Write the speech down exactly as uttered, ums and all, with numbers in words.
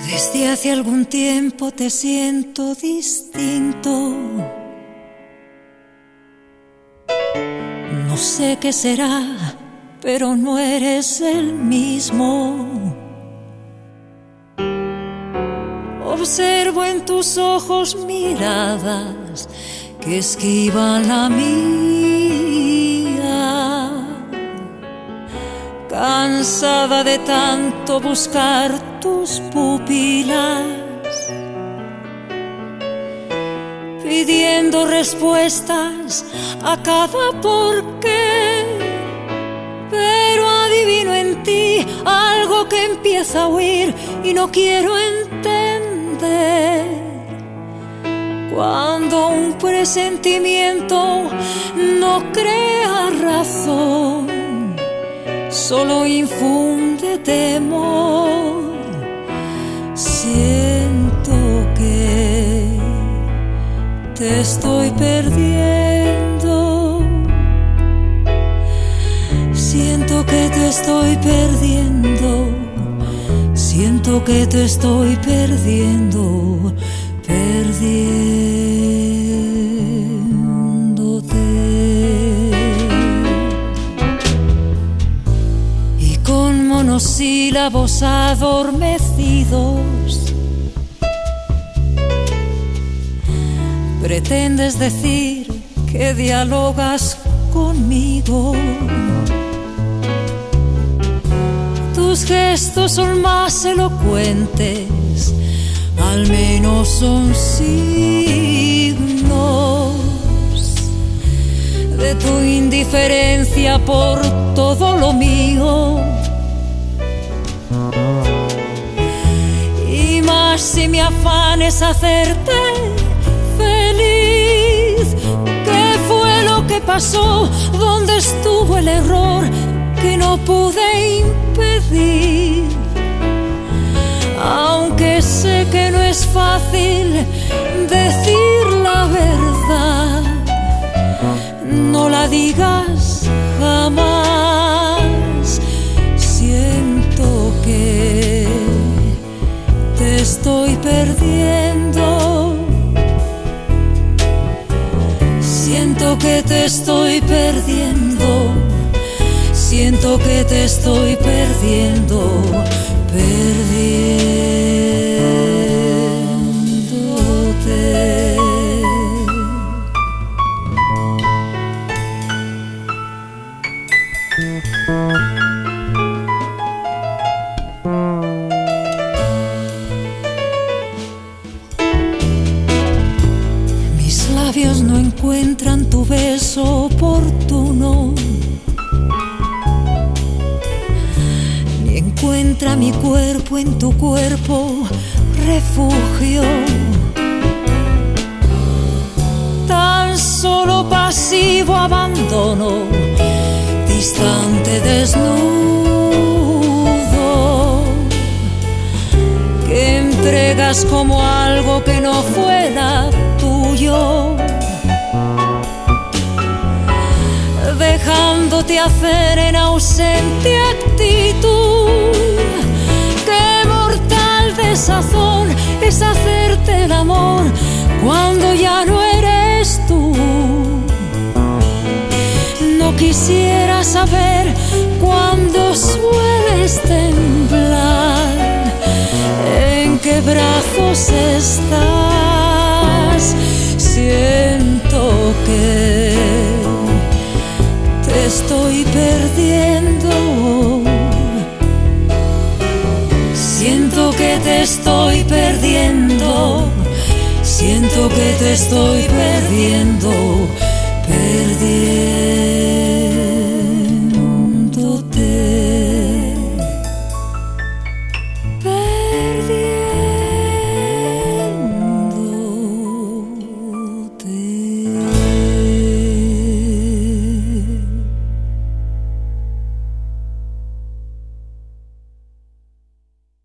Desde hace algún tiempo te siento distinto. No sé qué será, pero no eres el mismo. Observo en tus ojos miradas que esquivan la mía. Cansada de tanto buscar tus pupilas, pidiendo respuestas a cada porqué, pero adivino en ti algo que empieza a huir y no quiero entender. Cuando un presentimiento no crea razón, solo infunde temor. Siento que te estoy perdiendo. Siento que te estoy perdiendo. Siento que te estoy perdiendo. Perdiéndote. Y con monosílabos adormecidos pretendes decir que dialogas conmigo. Tus gestos son más elocuentes, al menos son signos de tu indiferencia por todo lo mío. Y más si mi afán es hacerte feliz. ¿Qué fue lo que pasó? ¿Dónde estuvo el error que no pude impedir? Aunque sé que no es fácil decir la verdad, no la digas jamás. Siento que te estoy perdiendo. Siento que te estoy perdiendo. Siento que te estoy perdiendo. Perdiéndote. Mis labios no encuentran tu beso oportuno, ni encuentra mi cuerpo en tu cuerpo refugio. Tan solo pasivo abandono, distante desnudo, que entregas como algo que no fuera tuyo, dejándote hacer en ausente actitud. Qué mortal desazón es hacerte el amor cuando ya no eres tú. No quisiera saber cuándo sueles temblar, en qué brazos estás. Siento que te estoy perdiendo. Siento que te estoy perdiendo. Siento que te estoy perdiendo. Perdiendo.